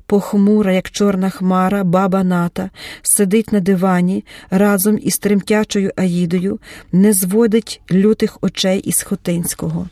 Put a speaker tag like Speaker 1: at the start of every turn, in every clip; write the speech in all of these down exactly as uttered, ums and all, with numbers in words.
Speaker 1: Похмура, як чорна хмара, баба Ната сидить на дивані разом із тремтячою Аїдою, не зводить лютих очей із Хотинського.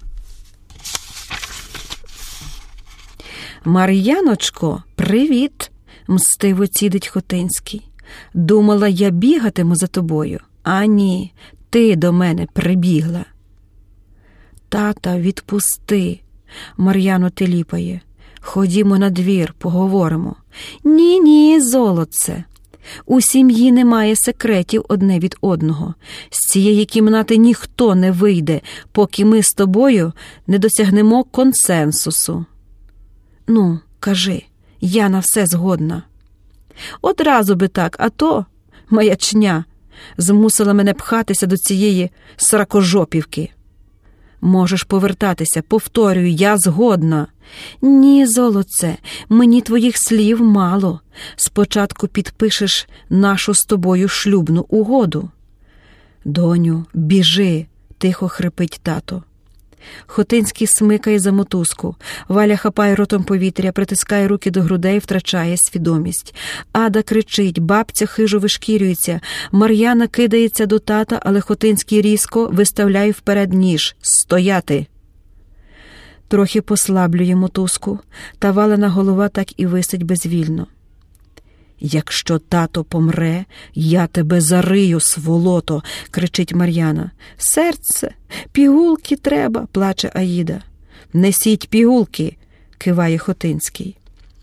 Speaker 1: «Мар'яночко, привіт!» – мстиво цідить Хотинський. «Думала, я бігатиму за тобою? А ні, ти до мене прибігла». «Тата, відпусти!» – Мар'яно теліпає. «Ходімо на двір, поговоримо». «Ні-ні, золотце, у сім'ї немає секретів одне від одного. З цієї кімнати ніхто не вийде, поки ми з тобою не досягнемо консенсусу». «Ну, кажи, я на все згодна». «Одразу би так, а то маячня змусила мене пхатися до цієї сракожопівки». «Можеш повертатися, повторюю, я згодна». «Ні, золоце, мені твоїх слів мало. Спочатку підпишеш нашу з тобою шлюбну угоду». «Доню, біжи», – тихо хрипить тато. Хотинський смикає за мотузку. Валя хапає ротом повітря, притискає руки до грудей, втрачає свідомість. Ада кричить, бабця хижо вишкірюється. Мар'яна кидається до тата, але Хотинський різко виставляє вперед ніж. «Стояти!» Трохи послаблює мотузку, та Валена голова так і висить безвільно. «Якщо тато помре, я тебе зарию, сволото!» – кричить Мар'яна. «Серце, пігулки треба!» – плаче Аїда. «Несіть пігулки!» – киває Хотинський.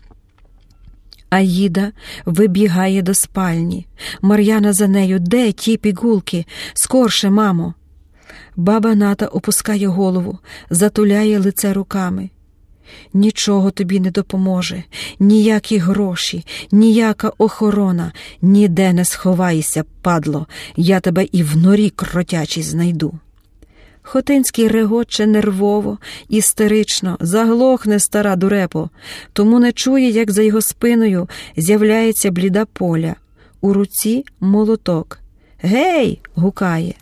Speaker 1: Аїда вибігає до спальні. Мар'яна за нею. «Де ті пігулки? Скорше, мамо!» Баба Ната опускає голову, затуляє лице руками. «Нічого тобі не допоможе, ніякі гроші, ніяка охорона, ніде не сховайся, падло, я тебе і в норі кротячій знайду». Хотинський регоче нервово, істерично, заглохне стара дурепо, тому не чує, як за його спиною з'являється бліда Поля. У руці молоток. «Гей!» – гукає.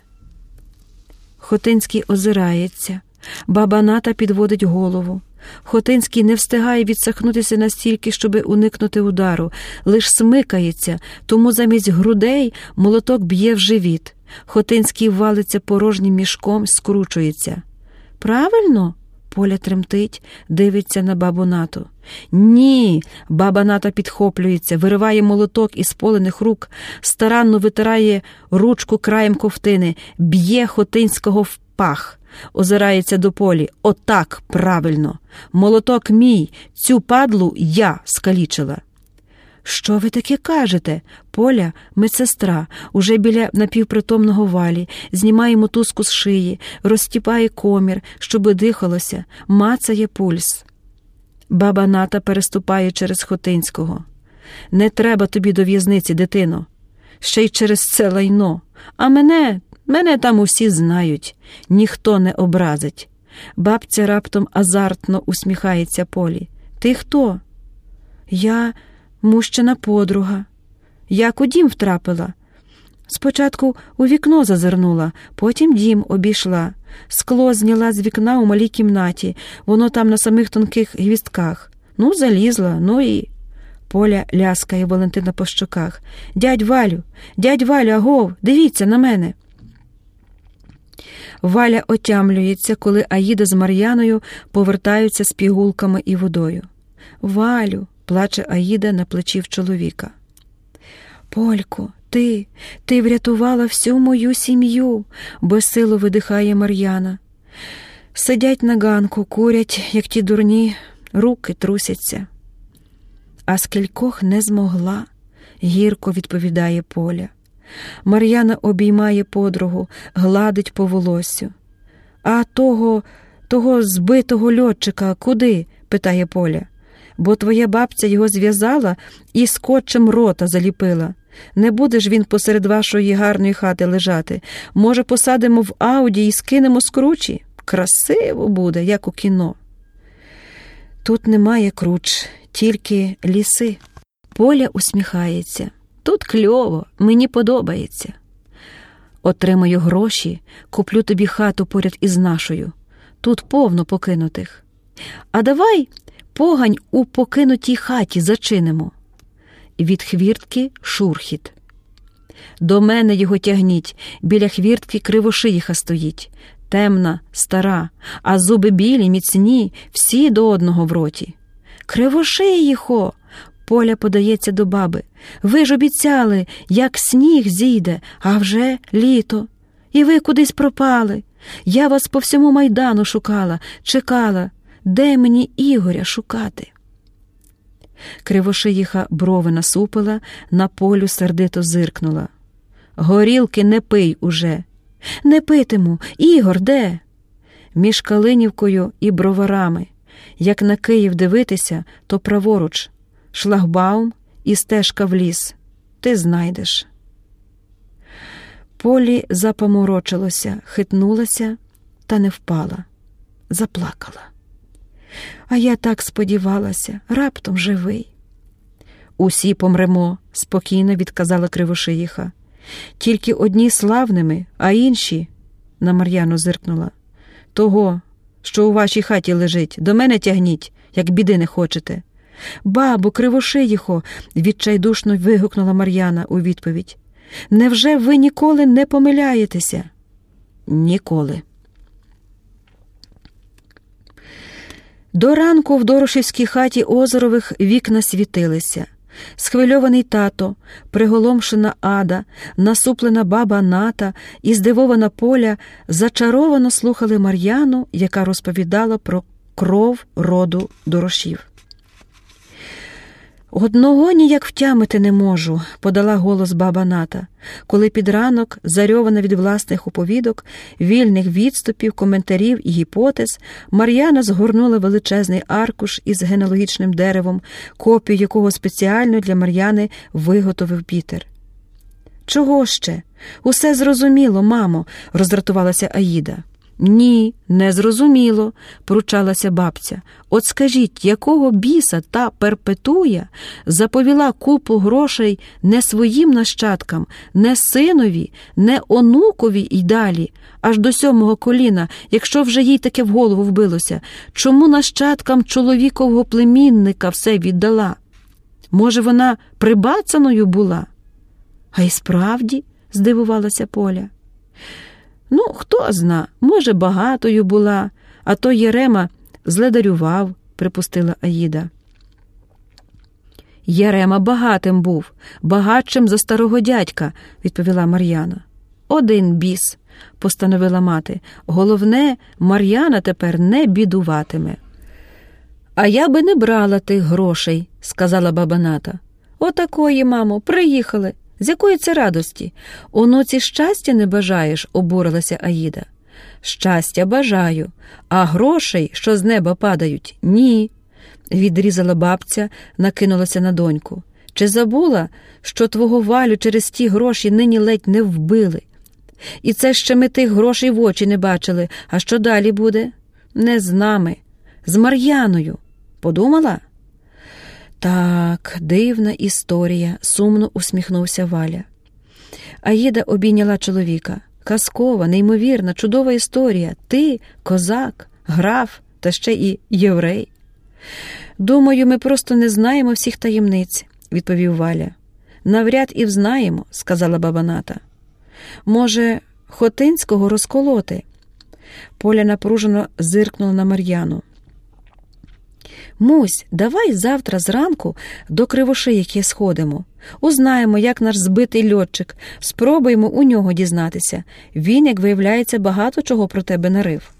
Speaker 1: Хотинський озирається, баба Ната підводить голову. Хотинський не встигає відсахнутися настільки, щоби уникнути удару, лиш смикається, тому замість грудей молоток б'є в живіт. Хотинський валиться порожнім мішком, скручується. «Правильно?» – Поля тремтить, дивиться на бабу Нату. «Ні!» – баба Ната підхоплюється, вириває молоток із Полених рук, старанно витирає ручку краєм ковтини, б'є Хотинського в пах. Озирається до Полі. «Отак, правильно! Молоток мій, цю падлу я скалічила». «Що ви таке кажете?» Поля, медсестра, уже біля напівпритомного Валі, знімає мотузку з шиї, розтіпає комір, щоби дихалося, мацає пульс. Баба Ната переступає через Хотинського. «Не треба тобі до в'язниці, дитино. Ще й через це лайно. А мене, мене там усі знають. Ніхто не образить». Бабця раптом азартно усміхається Полі. «Ти хто?» «Я мущена подруга. Як у дім втрапила. Спочатку у вікно зазирнула, потім дім обійшла. Скло зняла з вікна у малій кімнаті, воно там на самих тонких гвістках. Ну, залізла, ну і...» Поля ляскає Валентина по щоках. «Дядь Валю, дядь Валю, агов, дивіться на мене!» Валя отямлюється, коли Аїда з Мар'яною повертаються з пігулками і водою. «Валю!» – плаче Аїда на плечі в чоловіка. «Полько, ти, ти врятувала всю мою сім'ю!» – безсило видихає Мар'яна. Сидять на ганку, курять, як ті дурні, руки трусяться. «А скількох не змогла!» – гірко відповідає Поля. Мар'яна обіймає подругу, гладить по волоссю. «А того, того збитого льотчика куди?» – питає Поля. «Бо твоя бабця його зв'язала і скотчем рота заліпила. Не буде ж він посеред вашої гарної хати лежати. Може, посадимо в Ауді і скинемо з кручі? Красиво буде, як у кіно». «Тут немає круч, тільки ліси». Поля усміхається. «Тут кльово, мені подобається. Отримаю гроші, куплю тобі хату поряд із нашою. Тут повно покинутих. А давай Погань у покинутій хаті зачинимо. Від хвіртки шурхіт. До мене його тягніть, біля хвіртки Кривошиїха стоїть. Темна, стара, а зуби білі, міцні, всі до одного в роті. Кривошиїхо! Поля подається до баби. Ви ж обіцяли, як сніг зійде, а вже літо. І ви кудись пропали. Я вас по всьому майдану шукала, чекала. Де мені Ігоря шукати? Кривошиїха брови насупила, на Полю сердито зиркнула. Горілки не пий уже. Не питиму. Ігор де? Між Калинівкою і Броварами. Як на Київ дивитися, то праворуч. Шлагбаум і стежка в ліс. Ти знайдеш. Полі запоморочилося, хитнулася та не впала. Заплакала. А я так сподівалася, раптом живий. Усі помремо, спокійно відказала Кривошиїха. Тільки одні славними, а інші, на Мар'яну зиркнула. Того, що у вашій хаті лежить, до мене тягніть, як біди не хочете. Бабо, Кривошиїхо, відчайдушно вигукнула Мар'яна у відповідь. Невже ви ніколи не помиляєтеся? Ніколи. До ранку в Дорошівській хаті Озерових вікна світилися. Схвильований тато, приголомшена Ада, насуплена баба Ната і здивована Поля зачаровано слухали Мар'яну, яка розповідала про кров роду Дорошів. «Одного ніяк втямити не можу», – подала голос баба Ната, коли під ранок, зарьована від власних оповідок, вільних відступів, коментарів і гіпотез, Мар'яна згорнула величезний аркуш із генеалогічним деревом, копію якого спеціально для Мар'яни виготовив Пітер. «Чого ще? Усе зрозуміло, мамо», – роздратувалася Аїда. «Ні, не зрозуміло», – поручалася бабця. «От скажіть, якого біса та Перпетуя заповіла купу грошей не своїм нащадкам, не синові, не онукові й далі, аж до сьомого коліна, якщо вже їй таке в голову вбилося? Чому нащадкам чоловікового племінника все віддала? Може, вона прибацаною була?» «А й справді?» – здивувалася Поля. «Ну, хто зна, може, багатою була, а то Єрема зледарював», – припустила Аїда. «Єрема багатим був, багатшим за старого дядька», – відповіла Мар'яна. «Один біс», – постановила мати. «Головне, Мар'яна тепер не бідуватиме». «А я би не брала тих грошей», – сказала баба Ната. «Отакої, мамо, приїхали. З якої це радості? Онуці щастя не бажаєш?» – обурилася Аїда. «Щастя бажаю, а грошей, що з неба падають, ні», – відрізала бабця, накинулася на доньку. «Чи забула, що твого Валю через ті гроші нині ледь не вбили? І це ще ми тих грошей в очі не бачили. А що далі буде? Не з нами, з Мар'яною. Подумала?» «Так, дивна історія», – сумно усміхнувся Валя. Аїда обійняла чоловіка. «Казкова, неймовірна, чудова історія. Ти – козак, граф та ще і єврей». «Думаю, ми просто не знаємо всіх таємниць», – відповів Валя. «Навряд і взнаємо», – сказала баба Ната. «Може, Хотинського розколоти?» Поля напружено зиркнула на Мар'яну. «Мусь, давай завтра зранку до Кривошиїхи сходимо. Узнаємо, як наш збитий льотчик. Спробуємо у нього дізнатися. Він, як виявляється, багато чого про тебе нарив».